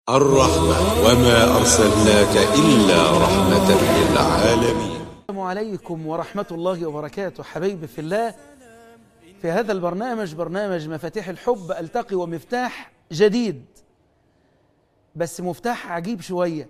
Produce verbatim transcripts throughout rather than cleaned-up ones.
الرحمة وما أرسلناك إلا رحمة للعالمين. السلام عليكم ورحمة الله وبركاته. حبايبي في الله، في هذا البرنامج برنامج مفاتيح الحب ألتقي ومفتاح جديد، بس مفتاح عجيب شوية.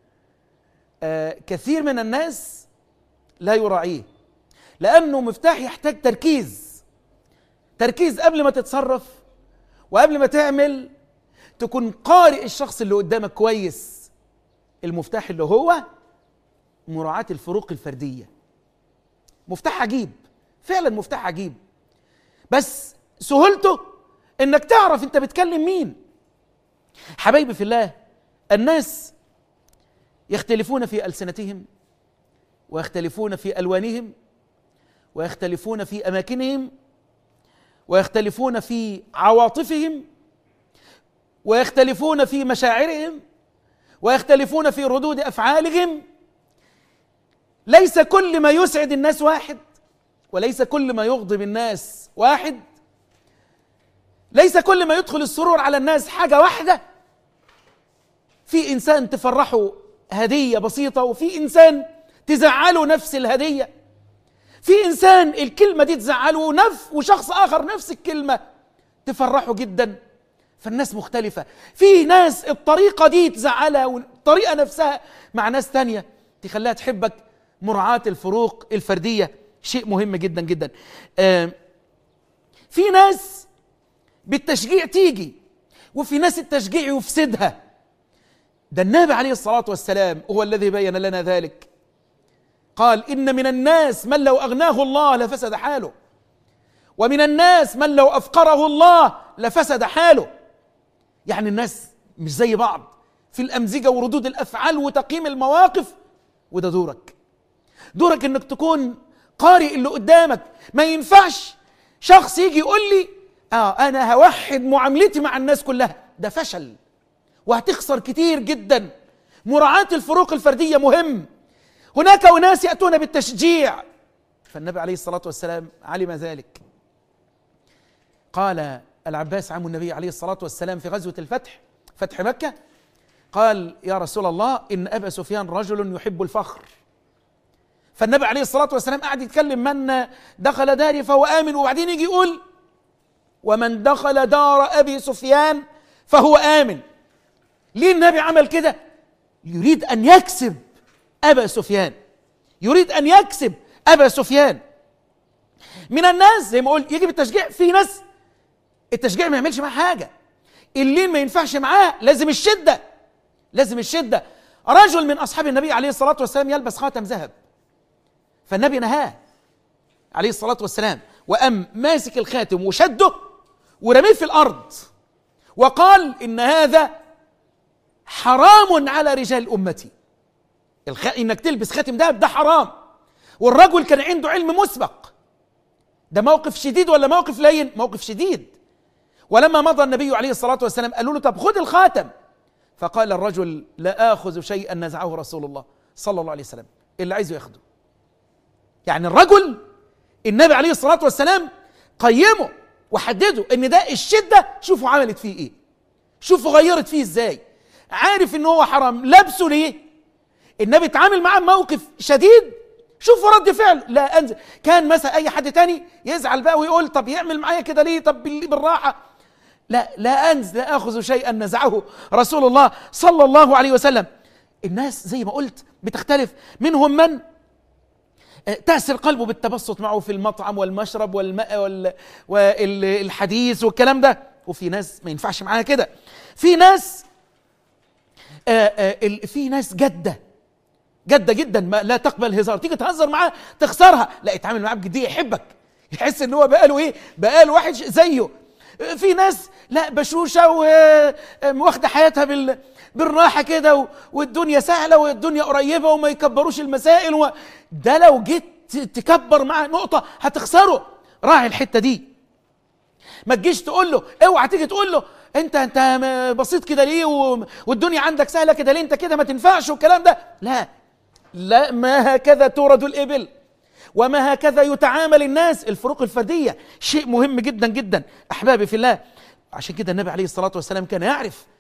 آه كثير من الناس لا يراعيه، لأنه مفتاح يحتاج تركيز تركيز قبل ما تتصرف وقبل ما تعمل، تكون قارئ الشخص اللي قدامك كويس. المفتاح اللي هو مراعاة الفروق الفردية. مفتاح عجيب، فعلا مفتاح عجيب، بس سهولته انك تعرف انت بتكلم مين. حبايبي في الله، الناس يختلفون في ألسنتهم، ويختلفون في ألوانهم، ويختلفون في أماكنهم، ويختلفون في عواطفهم، ويختلفون في مشاعرهم، ويختلفون في ردود أفعالهم. ليس كل ما يسعد الناس واحد، وليس كل ما يغضب الناس واحد، ليس كل ما يدخل السرور على الناس حاجة واحدة. في إنسان تفرحه هدية بسيطة، وفي إنسان تزعله نفس الهدية، في إنسان الكلمة دي تزعله نف وشخص آخر نفس الكلمة تفرحه جدا. فالناس مختلفة، في ناس الطريقة دي تزعلها والطريقة نفسها مع ناس تانية تخليها تحبك. مراعاة الفروق الفردية شيء مهم جدا جدا. آه في ناس بالتشجيع تيجي، وفي ناس التشجيع يفسدها. ده النبي عليه الصلاة والسلام هو الذي بين لنا ذلك. قال: إن من الناس من لو أغناه الله لفسد حاله، ومن الناس من لو أفقره الله لفسد حاله. يعني الناس مش زي بعض في الأمزجة وردود الأفعال وتقييم المواقف. وده دورك دورك انك تكون قارئ اللي قدامك. ما ينفعش شخص يجي يقول لي اه انا هوحد معاملتي مع الناس كلها، ده فشل وهتخسر كتير جدا. مراعاة الفروق الفردية مهم. هناك أناس يأتون بالتشجيع، فالنبي عليه الصلاة والسلام علم ذلك. قال العباس عم النبي عليه الصلاة والسلام في غزوة الفتح، فتح مكة، قال: يا رسول الله، إن أبا سفيان رجل يحب الفخر. فالنبي عليه الصلاة والسلام قاعد يتكلم: من دخل داري فهو آمن، وبعدين يجي يقول: ومن دخل دار أبي سفيان فهو آمن. ليه النبي عمل كده؟ يريد أن يكسب أبا سفيان، يريد أن يكسب أبا سفيان. من الناس زي ما قلت يجي بالتشجيع، في ناس التشجيع ما يعملش معاه حاجة، اللين ما ينفعش معاه، لازم الشدة، لازم الشدة. رجل من أصحاب النبي عليه الصلاة والسلام يلبس خاتم ذهب، فالنبي نهاه عليه الصلاة والسلام، وأم ماسك الخاتم وشده ورميه في الأرض، وقال: إن هذا حرام على رجال أمتي. الخ... إنك تلبس خاتم ذهب ده حرام. والرجل كان عنده علم مسبق. ده موقف شديد ولا موقف لين؟ موقف شديد. ولما مضى النبي عليه الصلاة والسلام قالوا له: طب خذ الخاتم. فقال الرجل: لا آخذ شيئا نزعه رسول الله صلى الله عليه وسلم، اللي عايزه ياخده. يعني الرجل النبي عليه الصلاة والسلام قيمه وحدده ان ده الشدة. شوفوا عملت فيه ايه، شوفوا غيرت فيه ازاي. عارف ان هو حرام، لابسه ليه؟ النبي اتعامل معاه موقف شديد. شوفوا رد فعله. لا انزل. كان مثلا اي حد تاني يزعل بقى ويقول: طب يعمل معايا كده ليه؟ طب بالراحة. لا لا أنز لا أخذ شيئا نزعه رسول الله صلى الله عليه وسلم. الناس زي ما قلت بتختلف. منهم من تأثر قلبه بالتبسط معه في المطعم والمشرب والماء والحديث والكلام ده، وفي ناس ما ينفعش معاها كده. في ناس في ناس جدة جدة جدا، ما لا تقبل هزار. تيجي تهزر معاه تخسرها. لا، اتعامل معاه بجدية، يحبك، يحس ان هو بقاله ايه، بقاله واحد زيه. في ناس لا بشوشة واخدة حياتها بال بالراحة كده، والدنيا سهلة والدنيا قريبة وما يكبروش المسائل و... ده لو جيت تكبر معاه نقطة هتخسره. راعي الحتة دي. ما تجيش تقول له، اوعى تيجي تقول له: انت انت بسيط كده ليه، والدنيا عندك سهلة كده ليه، انت كده ما تنفعش والكلام ده. لا لا، ما هكذا تورد الإبل، وما هكذا يتعامل الناس. الفروق الفردية شيء مهم جدا جدا. أحبابي في الله، عشان كده النبي عليه الصلاة والسلام كان يعرف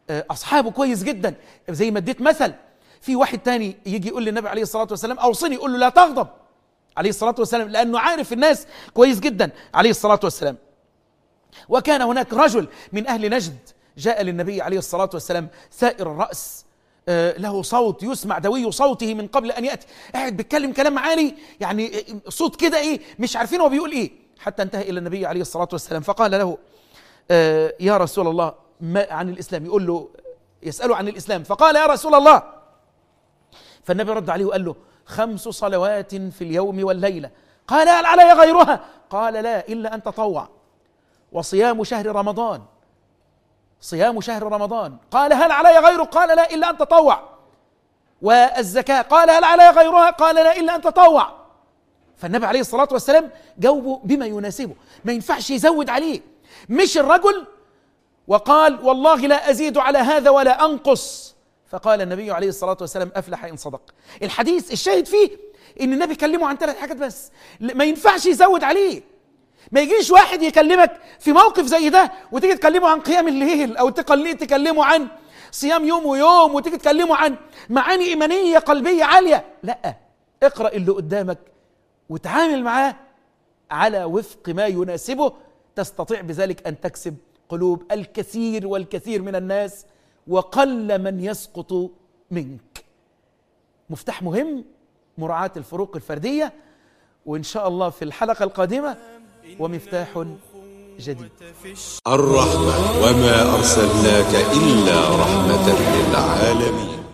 أصحابه كويس جدا، زي ما اديت مثل في واحد تاني يجي يقول للنبي عليه الصلاة والسلام أوصني، يقول له لا تغضب عليه الصلاة والسلام، لأنه عارف الناس كويس جدا عليه الصلاة والسلام. وكان هناك رجل من أهل نجد جاء للنبي عليه الصلاة والسلام ثائر الرأس، له صوت يسمع دوي صوته من قبل أن يأتي، قاعد بيتكلم كلام عالي، يعني صوت كده إيه مش عارفين هو بيقول إيه، حتى انتهى إلى النبي عليه الصلاة والسلام فقال له يا رسول الله ما عن الإسلام، يقول له يسأله عن الإسلام، فقال يا رسول الله، فالنبي رد عليه وقال له خمس صلوات في اليوم والليلة. قال هل علي غيرها؟ قال لا إلا أن تطوع. وصيام شهر رمضان، صيام شهر رمضان. قال هل علي غيره؟ قال لا إلا أن تطوع. والزكاة، قال هل علي غيرها؟ قال لا إلا أن تطوع. فالنبي عليه الصلاة والسلام جاوبه بما يناسبه، ما ينفعش يزود عليه. مش الرجل وقال والله لا أزيد على هذا ولا أنقص، فقال النبي عليه الصلاة والسلام أفلح إن صدق. الحديث الشاهد فيه إن النبي كلمه عن ثلاث حاجات بس، ما ينفعش يزود عليه. ما يجيش واحد يكلمك في موقف زي ده وتيجي تكلمه عن قيام الليل، أو تكلمه عن صيام يوم ويوم، وتيجي تكلمه عن معاني إيمانية قلبية عالية. لا، اقرأ اللي قدامك وتعامل معاه على وفق ما يناسبه، تستطيع بذلك أن تكسب قلوب الكثير والكثير من الناس، وقل من يسقط منك. مفتاح مهم مراعاة الفروق الفردية، وإن شاء الله في الحلقة القادمة ومفتاح جديد. الرحمة وما أرسلناك إلا رحمة للعالمين.